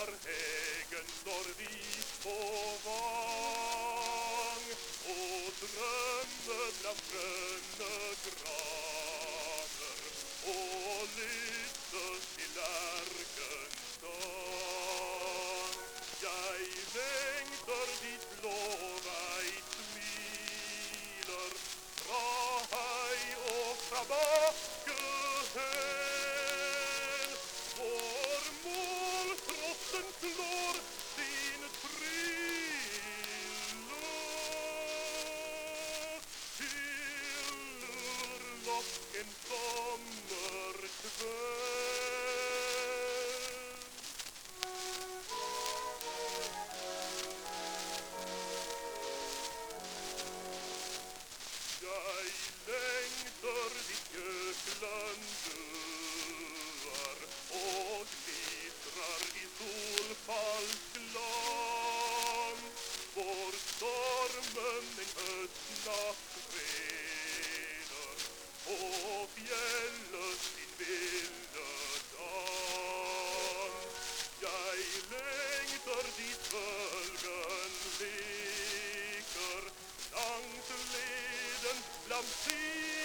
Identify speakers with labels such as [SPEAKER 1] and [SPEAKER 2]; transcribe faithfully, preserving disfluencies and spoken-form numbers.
[SPEAKER 1] Hägen står vi på vang och drömmer bland gröna graner och lyssnar till lärkens sång. Jag längtar dit blåa i smiler fra hej och fra bakke hen. Vår måltrossen slår sin trille fyller nok en sommerkväll. Jag längtar dit göklan dör och glittrar i solfallsglans. Vår stormen en höstnatt reder och fjället sin vilda dans. Jag längtar dit bölgen leker langs leden bland